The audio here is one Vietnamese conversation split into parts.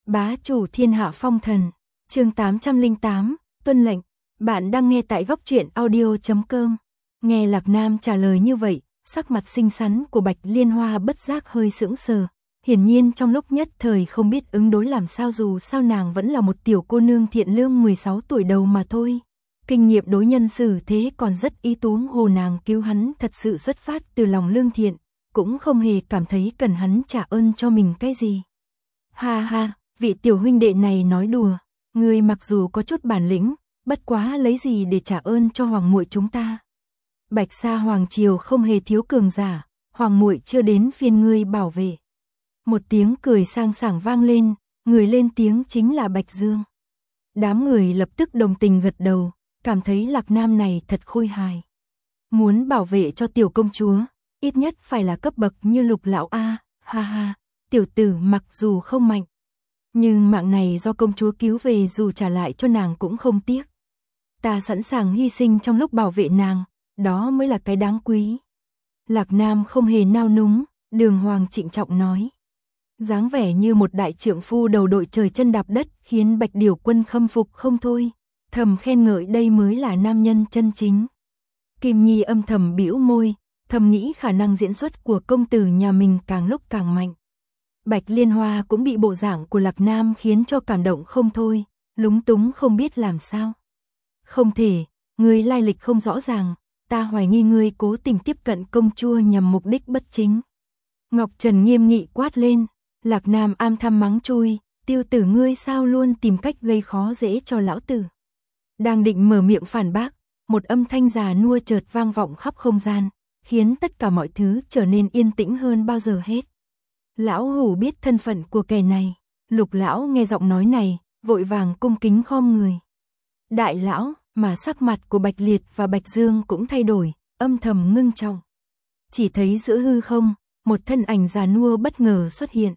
Bá chủ thiên hạ phong thần, chương 808, tuân lệnh. Bạn đang nghe tại góc truyện audio.com. Nghe Lạc Nam trả lời như vậy, sắc mặt xinh xắn của Bạch Liên Hoa bất giác hơi sững sờ. Hiển nhiên trong lúc nhất thời không biết ứng đối làm sao, dù sao nàng vẫn là một tiểu cô nương thiện lương 16 tuổi đầu mà thôi. Kinh nghiệm đối nhân xử thế còn rất ý tú, hồ nàng cứu hắn thật sự xuất phát từ lòng lương thiện, cũng không hề cảm thấy cần hắn trả ơn cho mình cái gì. Ha ha, vị tiểu huynh đệ này nói đùa, ngươi mặc dù có chút bản lĩnh, bất quá lấy gì để trả ơn cho hoàng muội chúng ta. Bạch Sa hoàng triều không hề thiếu cường giả, hoàng muội chưa đến phiên ngươi bảo vệ. Một tiếng cười sang sảng vang lên, người lên tiếng chính là Bạch Dương. Đám người lập tức đồng tình gật đầu, cảm thấy Lạc Nam này thật khôi hài. Muốn bảo vệ cho tiểu công chúa, ít nhất phải là cấp bậc như Lục lão a, ha ha, tiểu tử mặc dù không mạnh, nhưng mạng này do công chúa cứu về, dù trả lại cho nàng cũng không tiếc. Ta sẵn sàng hy sinh trong lúc bảo vệ nàng, đó mới là cái đáng quý. Lạc Nam không hề nao núng, đường hoàng trịnh trọng nói. Dáng vẻ như một đại trượng phu đầu đội trời chân đạp đất, khiến Bạch Điểu Quân khâm phục không thôi, thầm khen ngợi đây mới là nam nhân chân chính. Kim Nhi âm thầm bĩu môi, thầm nghĩ khả năng diễn xuất của công tử nhà mình càng lúc càng mạnh. Bạch Liên Hoa cũng bị bộ dạng của Lạc Nam khiến cho cảm động không thôi, lúng túng không biết làm sao. Không thể, ngươi lai lịch không rõ ràng, ta hoài nghi ngươi cố tình tiếp cận công chúa nhằm mục đích bất chính. Ngọc Trần nghiêm nghị quát lên. Lạc Nam am thăm mắng chui, tiêu tử ngươi sao luôn tìm cách gây khó dễ cho lão tử. Đang định mở miệng phản bác, một âm thanh già nua chợt vang vọng khắp không gian, khiến tất cả mọi thứ trở nên yên tĩnh hơn bao giờ hết. Lão hủ biết thân phận của kẻ này. Lục lão nghe giọng nói này, vội vàng cung kính khom người. Đại lão, mà sắc mặt của Bạch Liệt và Bạch Dương cũng thay đổi, âm thầm ngưng trọng. Chỉ thấy giữa hư không, một thân ảnh già nua bất ngờ xuất hiện.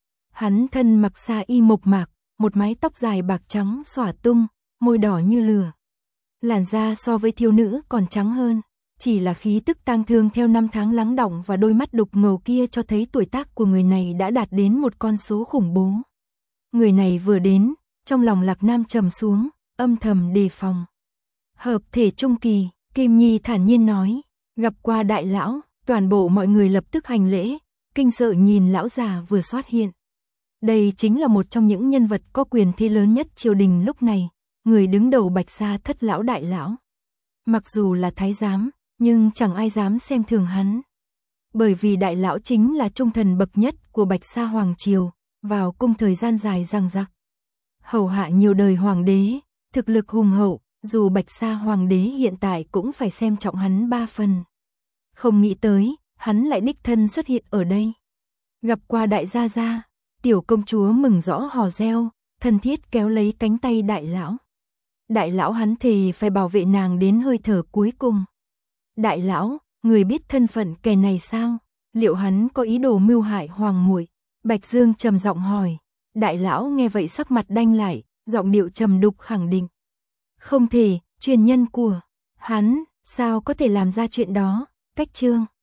Hắn thân mặc sa y mộc mạc, một mái tóc dài bạc trắng xõa tung, môi đỏ như lửa. Làn da so với thiếu nữ còn trắng hơn, chỉ là khí tức tang thương theo năm tháng lắng đọng và đôi mắt đục ngầu kia cho thấy tuổi tác của người này đã đạt đến một con số khủng bố. Người này vừa đến, trong lòng Lạc Nam trầm xuống, âm thầm đề phòng. Hợp thể trung kỳ, Kim Nhi thản nhiên nói, gặp qua đại lão, toàn bộ mọi người lập tức hành lễ, kinh sợ nhìn lão già vừa xuất hiện. Đây chính là một trong những nhân vật có quyền thế lớn nhất triều đình lúc này, người đứng đầu Bạch Sa thất lão đại lão. Mặc dù là thái giám, nhưng chẳng ai dám xem thường hắn. Bởi vì đại lão chính là trung thần bậc nhất của Bạch Sa hoàng triều, vào cung thời gian dài dằng dặc. Hầu hạ nhiều đời hoàng đế, thực lực hùng hậu, dù Bạch Sa hoàng đế hiện tại cũng phải xem trọng hắn 3 phần. Không nghĩ tới, hắn lại đích thân xuất hiện ở đây. Gặp qua đại gia gia. Tiểu công chúa mừng rõ hò reo, thân thiết kéo lấy cánh tay đại lão. Đại lão hắn thề phải bảo vệ nàng đến hơi thở cuối cùng. Đại lão, người biết thân phận kẻ này sao? Liệu hắn có ý đồ mưu hại hoàng muội? Bạch Dương trầm giọng hỏi. Đại lão nghe vậy sắc mặt đanh lại, giọng điệu trầm đục khẳng định. Không thể, truyền nhân của hắn, sao có thể làm ra chuyện đó? Cách chương.